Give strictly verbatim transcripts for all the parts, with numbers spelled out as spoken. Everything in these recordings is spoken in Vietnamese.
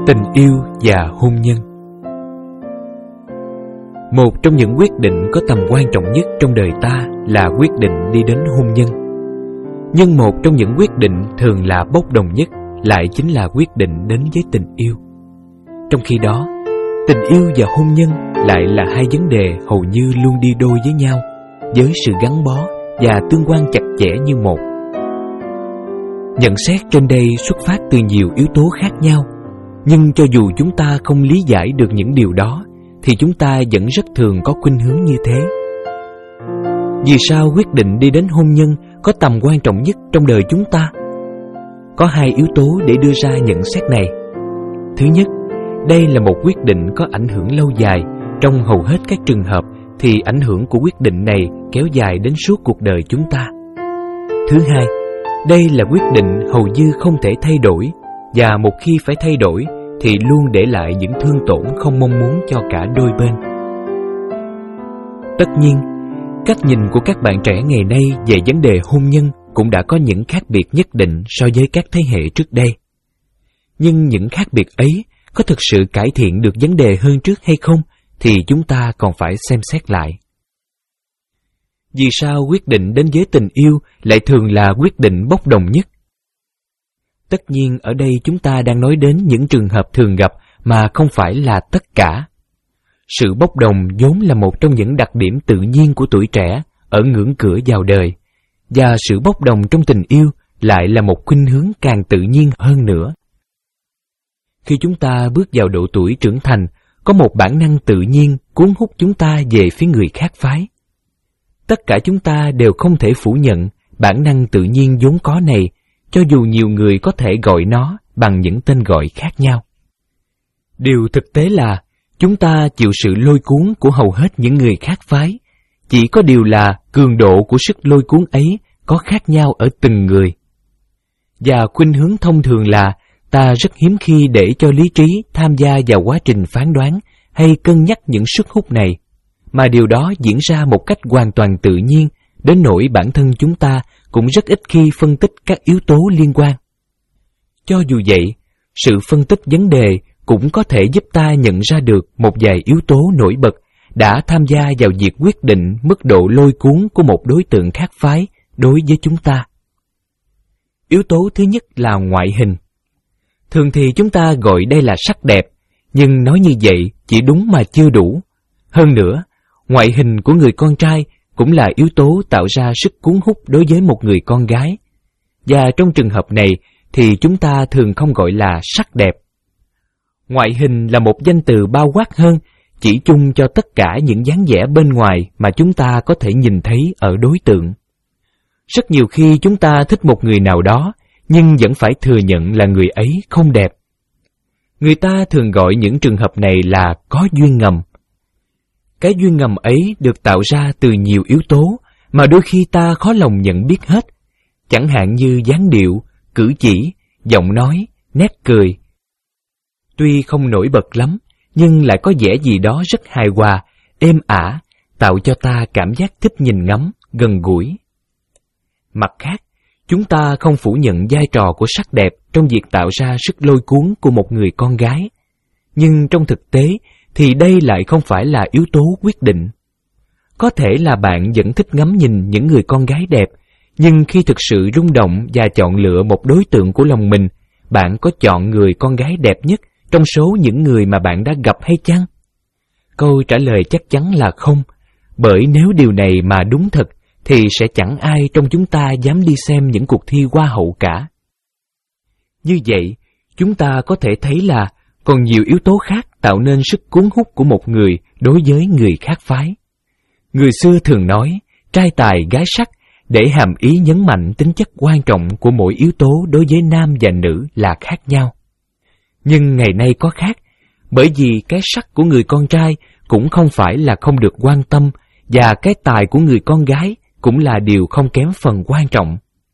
Tình yêu và hôn nhân. Một trong những quyết định có tầm quan trọng nhất trong đời ta là quyết định đi đến hôn nhân. Nhưng một trong những quyết định thường là bốc đồng nhất lại chính là quyết định đến với tình yêu. Trong khi đó, tình yêu và hôn nhân lại là hai vấn đề hầu như luôn đi đôi với nhau, với sự gắn bó và tương quan chặt chẽ như một. Nhận xét trên đây xuất phát từ nhiều yếu tố khác nhau, nhưng cho dù chúng ta không lý giải được những điều đó, thì chúng ta vẫn rất thường có khuynh hướng như thế. Vì sao quyết định đi đến hôn nhân có tầm quan trọng nhất trong đời chúng ta? Có hai yếu tố để đưa ra nhận xét này. Thứ nhất, đây là một quyết định có ảnh hưởng lâu dài. Trong hầu hết các trường hợp thì ảnh hưởng của quyết định này kéo dài đến suốt cuộc đời chúng ta. Thứ hai, đây là quyết định hầu như không thể thay đổi, và một khi phải thay đổi thì luôn để lại những thương tổn không mong muốn cho cả đôi bên. Tất nhiên, cách nhìn của các bạn trẻ ngày nay về vấn đề hôn nhân cũng đã có những khác biệt nhất định so với các thế hệ trước đây. Nhưng những khác biệt ấy có thực sự cải thiện được vấn đề hơn trước hay không thì chúng ta còn phải xem xét lại. Vì sao quyết định đến với tình yêu lại thường là quyết định bốc đồng nhất? Tất nhiên ở đây chúng ta đang nói đến những trường hợp thường gặp mà không phải là tất cả. Sự bốc đồng vốn là một trong những đặc điểm tự nhiên của tuổi trẻ ở ngưỡng cửa vào đời, và sự bốc đồng trong tình yêu lại là một khuynh hướng càng tự nhiên hơn nữa. Khi chúng ta bước vào độ tuổi trưởng thành, có một bản năng tự nhiên cuốn hút chúng ta về phía người khác phái. Tất cả chúng ta đều không thể phủ nhận bản năng tự nhiên vốn có này, cho dù nhiều người có thể gọi nó bằng những tên gọi khác nhau. Điều thực tế là chúng ta chịu sự lôi cuốn của hầu hết những người khác phái, chỉ có điều là cường độ của sức lôi cuốn ấy có khác nhau ở từng người. Và khuynh hướng thông thường là ta rất hiếm khi để cho lý trí tham gia vào quá trình phán đoán hay cân nhắc những sức hút này, mà điều đó diễn ra một cách hoàn toàn tự nhiên, đến nỗi bản thân chúng ta cũng rất ít khi phân tích các yếu tố liên quan. Cho dù vậy, sự phân tích vấn đề cũng có thể giúp ta nhận ra được một vài yếu tố nổi bật đã tham gia vào việc quyết định mức độ lôi cuốn của một đối tượng khác phái đối với chúng ta. Yếu tố thứ nhất là ngoại hình. Thường thì chúng ta gọi đây là sắc đẹp, nhưng nói như vậy chỉ đúng mà chưa đủ. Hơn nữa, ngoại hình của người con trai cũng là yếu tố tạo ra sức cuốn hút đối với một người con gái. Và trong trường hợp này thì chúng ta thường không gọi là sắc đẹp. Ngoại hình là một danh từ bao quát hơn, chỉ chung cho tất cả những dáng vẻ bên ngoài mà chúng ta có thể nhìn thấy ở đối tượng. Rất nhiều khi chúng ta thích một người nào đó, nhưng vẫn phải thừa nhận là người ấy không đẹp. Người ta thường gọi những trường hợp này là có duyên ngầm. Cái duyên ngầm ấy được tạo ra từ nhiều yếu tố mà đôi khi ta khó lòng nhận biết hết, chẳng hạn như dáng điệu, cử chỉ, giọng nói, nét cười. Tuy không nổi bật lắm, nhưng lại có vẻ gì đó rất hài hòa, êm ả, tạo cho ta cảm giác thích nhìn ngắm, gần gũi. Mặt khác, chúng ta không phủ nhận vai trò của sắc đẹp trong việc tạo ra sức lôi cuốn của một người con gái. Nhưng trong thực tế thì đây lại không phải là yếu tố quyết định. Có thể là bạn vẫn thích ngắm nhìn những người con gái đẹp, nhưng khi thực sự rung động và chọn lựa một đối tượng của lòng mình, bạn có chọn người con gái đẹp nhất trong số những người mà bạn đã gặp hay chăng? Câu trả lời chắc chắn là không, bởi nếu điều này mà đúng thật, thì sẽ chẳng ai trong chúng ta dám đi xem những cuộc thi hoa hậu cả. Như vậy, chúng ta có thể thấy là còn nhiều yếu tố khác tạo nên sức cuốn hút của một người đối với người khác phái. Người xưa thường nói, trai tài gái sắc, để hàm ý nhấn mạnh tính chất quan trọng của mỗi yếu tố đối với nam và nữ là khác nhau. Nhưng ngày nay có khác, bởi vì cái sắc của người con trai cũng không phải là không được quan tâm, và cái tài của người con gái cũng là điều không kém phần quan trọng.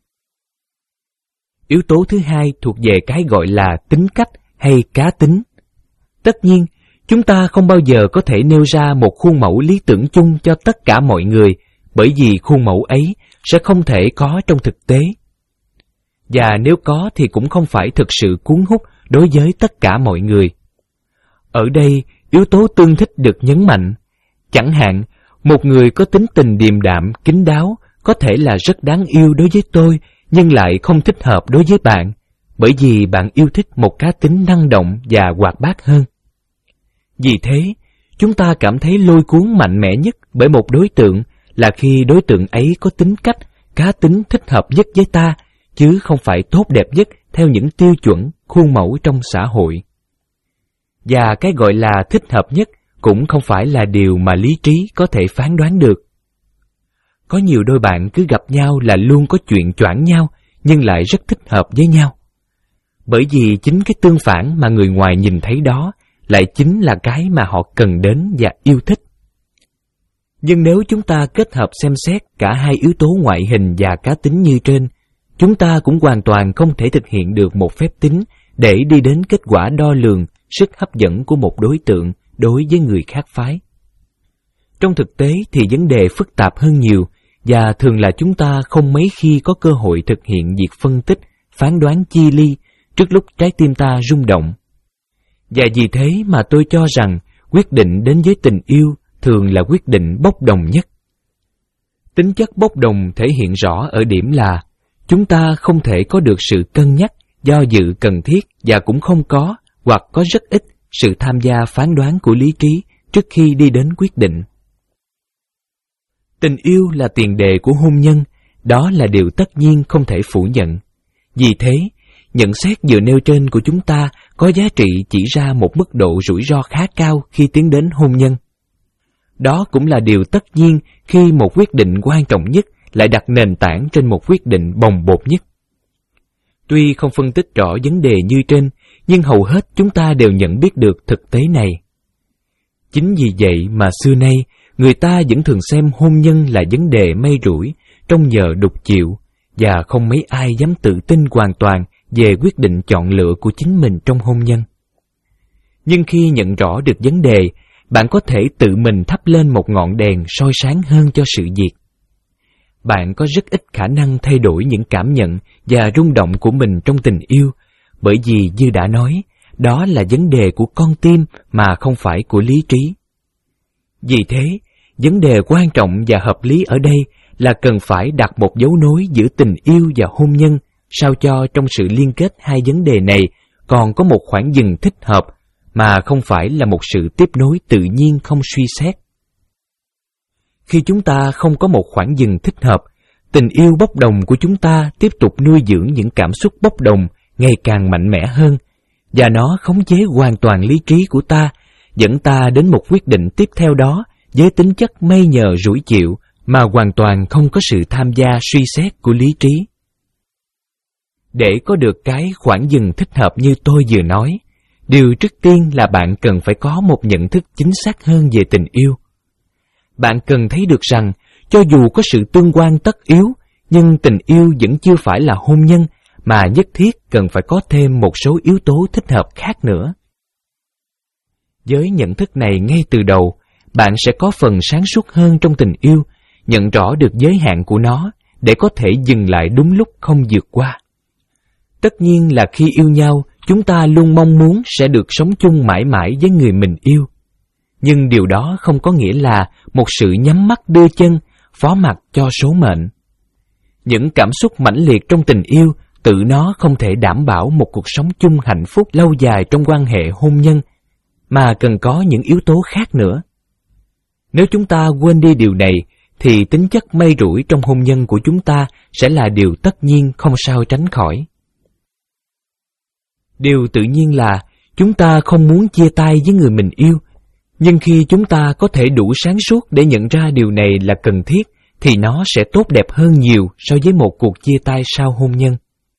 Yếu tố thứ hai thuộc về cái gọi là tính cách hay cá tính. Tất nhiên, chúng ta không bao giờ có thể nêu ra một khuôn mẫu lý tưởng chung cho tất cả mọi người, bởi vì khuôn mẫu ấy sẽ không thể có trong thực tế. Và nếu có thì cũng không phải thực sự cuốn hút đối với tất cả mọi người. Ở đây, yếu tố tương thích được nhấn mạnh. Chẳng hạn, một người có tính tình điềm đạm, kín đáo có thể là rất đáng yêu đối với tôi, nhưng lại không thích hợp đối với bạn, bởi vì bạn yêu thích một cá tính năng động và hoạt bát hơn. Vì thế, chúng ta cảm thấy lôi cuốn mạnh mẽ nhất bởi một đối tượng là khi đối tượng ấy có tính cách, cá tính thích hợp nhất với ta, chứ không phải tốt đẹp nhất theo những tiêu chuẩn, khuôn mẫu trong xã hội. Và cái gọi là thích hợp nhất cũng không phải là điều mà lý trí có thể phán đoán được. Có nhiều đôi bạn cứ gặp nhau là luôn có chuyện choảng nhau, nhưng lại rất thích hợp với nhau. Bởi vì chính cái tương phản mà người ngoài nhìn thấy đó lại chính là cái mà họ cần đến và yêu thích. Nhưng nếu chúng ta kết hợp xem xét cả hai yếu tố ngoại hình và cá tính như trên, chúng ta cũng hoàn toàn không thể thực hiện được một phép tính để đi đến kết quả đo lường sức hấp dẫn của một đối tượng đối với người khác phái. Trong thực tế thì vấn đề phức tạp hơn nhiều, và thường là chúng ta không mấy khi có cơ hội thực hiện việc phân tích, phán đoán chi ly trước lúc trái tim ta rung động. Và vì thế mà tôi cho rằng quyết định đến với tình yêu thường là quyết định bốc đồng nhất. Tính chất bốc đồng thể hiện rõ ở điểm là chúng ta không thể có được sự cân nhắc, do dự cần thiết và cũng không có, hoặc có rất ít, sự tham gia phán đoán của lý trí trước khi đi đến quyết định. Tình yêu là tiền đề của hôn nhân, đó là điều tất nhiên không thể phủ nhận. Vì thế, nhận xét vừa nêu trên của chúng ta có giá trị chỉ ra một mức độ rủi ro khá cao khi tiến đến hôn nhân. Đó cũng là điều tất nhiên khi một quyết định quan trọng nhất lại đặt nền tảng trên một quyết định bồng bột nhất. Tuy không phân tích rõ vấn đề như trên, nhưng hầu hết chúng ta đều nhận biết được thực tế này. Chính vì vậy mà xưa nay, người ta vẫn thường xem hôn nhân là vấn đề may rủi, trong nhờ đục chịu, và không mấy ai dám tự tin hoàn toàn về quyết định chọn lựa của chính mình trong hôn nhân. Nhưng khi nhận rõ được vấn đề, bạn có thể tự mình thắp lên một ngọn đèn soi sáng hơn cho sự việc. Bạn có rất ít khả năng thay đổi những cảm nhận và rung động của mình trong tình yêu, bởi vì như đã nói, đó là vấn đề của con tim mà không phải của lý trí. Vì thế, vấn đề quan trọng và hợp lý ở đây là cần phải đặt một dấu nối giữa tình yêu và hôn nhân, sao cho trong sự liên kết hai vấn đề này còn có một khoảng dừng thích hợp, mà không phải là một sự tiếp nối tự nhiên không suy xét. Khi chúng ta không có một khoảng dừng thích hợp, tình yêu bốc đồng của chúng ta tiếp tục nuôi dưỡng những cảm xúc bốc đồng ngày càng mạnh mẽ hơn, và nó khống chế hoàn toàn lý trí của ta, dẫn ta đến một quyết định tiếp theo đó với tính chất may nhờ rủi chịu mà hoàn toàn không có sự tham gia suy xét của lý trí. Để có được cái khoảng dừng thích hợp như tôi vừa nói, điều trước tiên là bạn cần phải có một nhận thức chính xác hơn về tình yêu. Bạn cần thấy được rằng, cho dù có sự tương quan tất yếu, nhưng tình yêu vẫn chưa phải là hôn nhân, mà nhất thiết cần phải có thêm một số yếu tố thích hợp khác nữa. Với nhận thức này ngay từ đầu, bạn sẽ có phần sáng suốt hơn trong tình yêu, nhận rõ được giới hạn của nó, để có thể dừng lại đúng lúc không vượt qua. Tất nhiên là khi yêu nhau, chúng ta luôn mong muốn sẽ được sống chung mãi mãi với người mình yêu. Nhưng điều đó không có nghĩa là một sự nhắm mắt đưa chân, phó mặc cho số mệnh. Những cảm xúc mãnh liệt trong tình yêu tự nó không thể đảm bảo một cuộc sống chung hạnh phúc lâu dài trong quan hệ hôn nhân, mà cần có những yếu tố khác nữa. Nếu chúng ta quên đi điều này, thì tính chất may rủi trong hôn nhân của chúng ta sẽ là điều tất nhiên không sao tránh khỏi. Điều tự nhiên là chúng ta không muốn chia tay với người mình yêu, nhưng khi chúng ta có thể đủ sáng suốt để nhận ra điều này là cần thiết, thì nó sẽ tốt đẹp hơn nhiều so với một cuộc chia tay sau hôn nhân.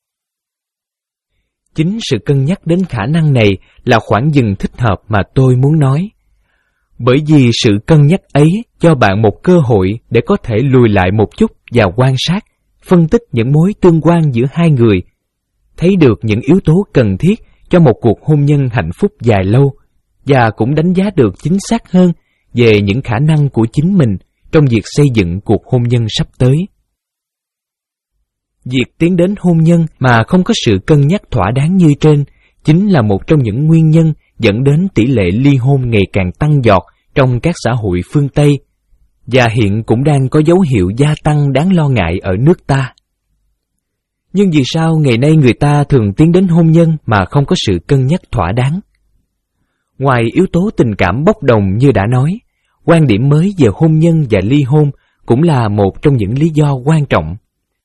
Chính sự cân nhắc đến khả năng này là khoảng dừng thích hợp mà tôi muốn nói. Bởi vì sự cân nhắc ấy cho bạn một cơ hội để có thể lùi lại một chút và quan sát, phân tích những mối tương quan giữa hai người, thấy được những yếu tố cần thiết cho một cuộc hôn nhân hạnh phúc dài lâu, và cũng đánh giá được chính xác hơn về những khả năng của chính mình trong việc xây dựng cuộc hôn nhân sắp tới. Việc tiến đến hôn nhân mà không có sự cân nhắc thỏa đáng như trên chính là một trong những nguyên nhân dẫn đến tỷ lệ ly hôn ngày càng tăng giọt trong các xã hội phương Tây, và hiện cũng đang có dấu hiệu gia tăng đáng lo ngại ở nước ta. Nhưng vì sao ngày nay người ta thường tiến đến hôn nhân mà không có sự cân nhắc thỏa đáng? Ngoài yếu tố tình cảm bốc đồng như đã nói, quan điểm mới về hôn nhân và ly hôn cũng là một trong những lý do quan trọng.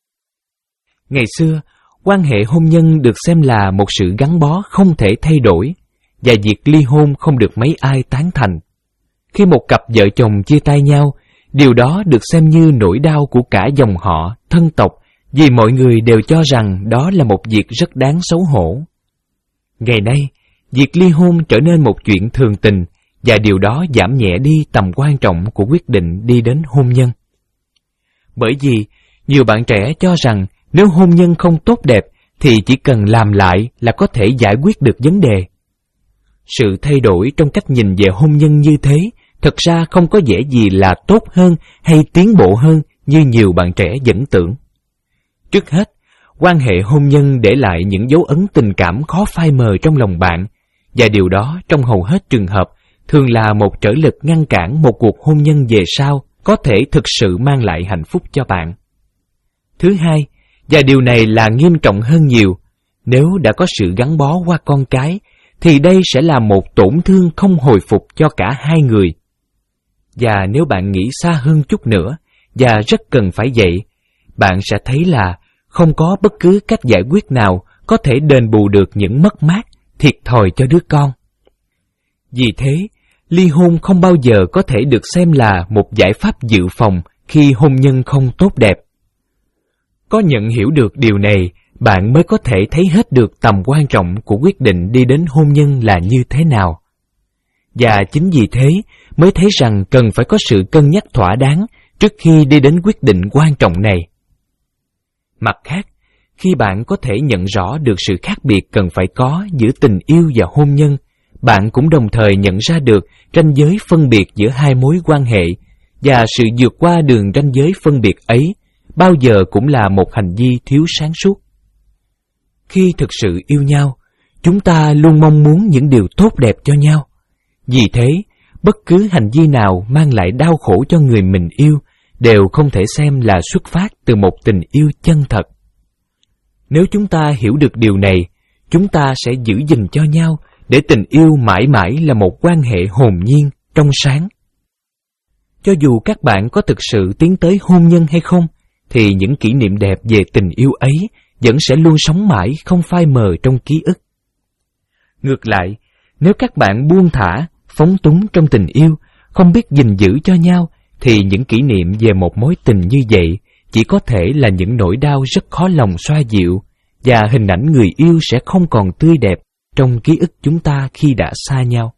Ngày xưa, quan hệ hôn nhân được xem là một sự gắn bó không thể thay đổi, và việc ly hôn không được mấy ai tán thành. Khi một cặp vợ chồng chia tay nhau, điều đó được xem như nỗi đau của cả dòng họ, thân tộc, vì mọi người đều cho rằng đó là một việc rất đáng xấu hổ. Ngày nay, việc ly hôn trở nên một chuyện thường tình, và điều đó giảm nhẹ đi tầm quan trọng của quyết định đi đến hôn nhân. Bởi vì, nhiều bạn trẻ cho rằng nếu hôn nhân không tốt đẹp thì chỉ cần làm lại là có thể giải quyết được vấn đề. Sự thay đổi trong cách nhìn về hôn nhân như thế thật ra không có vẻ gì là tốt hơn hay tiến bộ hơn như nhiều bạn trẻ vẫn tưởng. Trước hết, quan hệ hôn nhân để lại những dấu ấn tình cảm khó phai mờ trong lòng bạn, và điều đó trong hầu hết trường hợp thường là một trở lực ngăn cản một cuộc hôn nhân về sau có thể thực sự mang lại hạnh phúc cho bạn. Thứ hai, và điều này là nghiêm trọng hơn nhiều, nếu đã có sự gắn bó qua con cái, thì đây sẽ là một tổn thương không hồi phục cho cả hai người. Và nếu bạn nghĩ xa hơn chút nữa, và rất cần phải vậy, bạn sẽ thấy là không có bất cứ cách giải quyết nào có thể đền bù được những mất mát, thiệt thòi cho đứa con. Vì thế, ly hôn không bao giờ có thể được xem là một giải pháp dự phòng khi hôn nhân không tốt đẹp. Có nhận hiểu được điều này, bạn mới có thể thấy hết được tầm quan trọng của quyết định đi đến hôn nhân là như thế nào. Và chính vì thế mới thấy rằng cần phải có sự cân nhắc thỏa đáng trước khi đi đến quyết định quan trọng này. Mặt khác, khi bạn có thể nhận rõ được sự khác biệt cần phải có giữa tình yêu và hôn nhân, bạn cũng đồng thời nhận ra được ranh giới phân biệt giữa hai mối quan hệ, và sự vượt qua đường ranh giới phân biệt ấy bao giờ cũng là một hành vi thiếu sáng suốt. Khi thực sự yêu nhau, chúng ta luôn mong muốn những điều tốt đẹp cho nhau. Vì thế, bất cứ hành vi nào mang lại đau khổ cho người mình yêu đều không thể xem là xuất phát từ một tình yêu chân thật. Nếu chúng ta hiểu được điều này, chúng ta sẽ giữ gìn cho nhau để tình yêu mãi mãi là một quan hệ hồn nhiên, trong sáng. Cho dù các bạn có thực sự tiến tới hôn nhân hay không, thì những kỷ niệm đẹp về tình yêu ấy vẫn sẽ luôn sống mãi không phai mờ trong ký ức. Ngược lại, nếu các bạn buông thả, phóng túng trong tình yêu, không biết gìn giữ cho nhau, thì những kỷ niệm về một mối tình như vậy chỉ có thể là những nỗi đau rất khó lòng xoa dịu, và hình ảnh người yêu sẽ không còn tươi đẹp trong ký ức chúng ta khi đã xa nhau.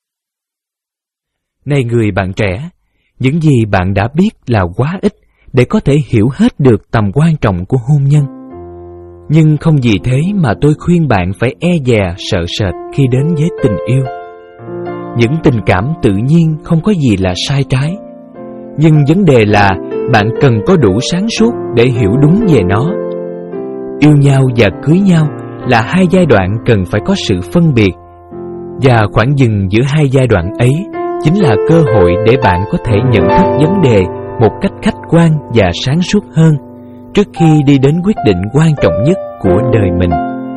Này người bạn trẻ, những gì bạn đã biết là quá ít để có thể hiểu hết được tầm quan trọng của hôn nhân. Nhưng không vì thế mà tôi khuyên bạn phải e dè sợ sệt khi đến với tình yêu. Những tình cảm tự nhiên không có gì là sai trái, nhưng vấn đề là bạn cần có đủ sáng suốt để hiểu đúng về nó. Yêu nhau và cưới nhau là hai giai đoạn cần phải có sự phân biệt, và khoảng dừng giữa hai giai đoạn ấy chính là cơ hội để bạn có thể nhận thức vấn đề một cách khách quan và sáng suốt hơn trước khi đi đến quyết định quan trọng nhất của đời mình.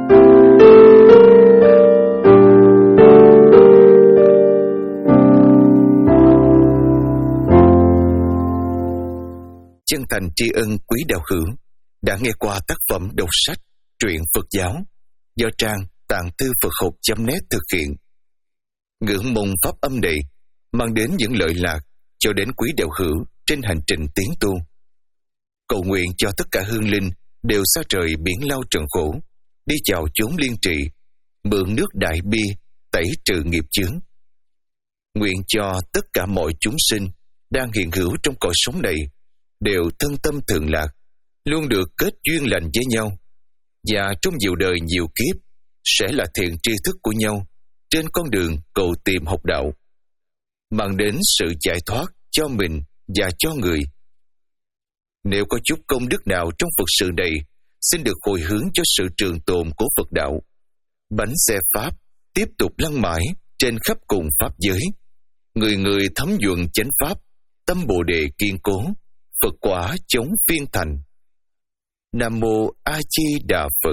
Chân thành tri ân quý đạo hữu đã nghe qua tác phẩm đọc sách truyện Phật giáo do trang tạng thư Phật học chấm net thực hiện. Ngưỡng mong pháp âm này mang đến những lợi lạc cho đến quý đạo hữu trên hành trình tiến tu. Cầu nguyện cho tất cả hương linh đều xa trời biển lao trần khổ, đi chào chốn liên trị, mượn nước đại bi tẩy trừ nghiệp chướng. Nguyện cho tất cả mọi chúng sinh đang hiện hữu trong cõi sống này đều thân tâm thường lạc, luôn được kết duyên lành với nhau, và trong nhiều đời nhiều kiếp sẽ là thiện tri thức của nhau trên con đường cầu tìm học đạo, mang đến sự giải thoát cho mình và cho người. Nếu có chút công đức nào trong Phật sự này, xin được hồi hướng cho sự trường tồn của Phật đạo, Bánh xe Pháp tiếp tục lăn mãi trên khắp cùng Pháp giới. Người người thấm nhuận chánh Pháp, tâm Bồ Đề kiên cố, Phật quả chống phiên thành. Nam Mô A Di Đà Phật.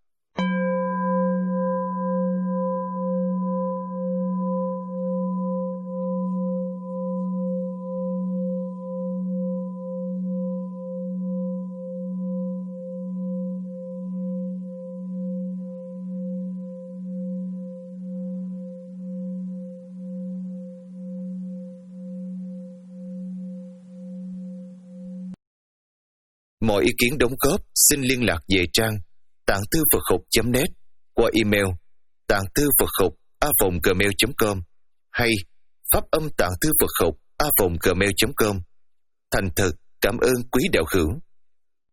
Mọi ý kiến đóng góp xin liên lạc về trang tạng thư Phật học chấm net qua email tạng thư Phật học a vòng gmail chấm com hay pháp âm tạng thư Phật học a vòng gmail chấm com. Thành thật cảm ơn quý đạo hữu.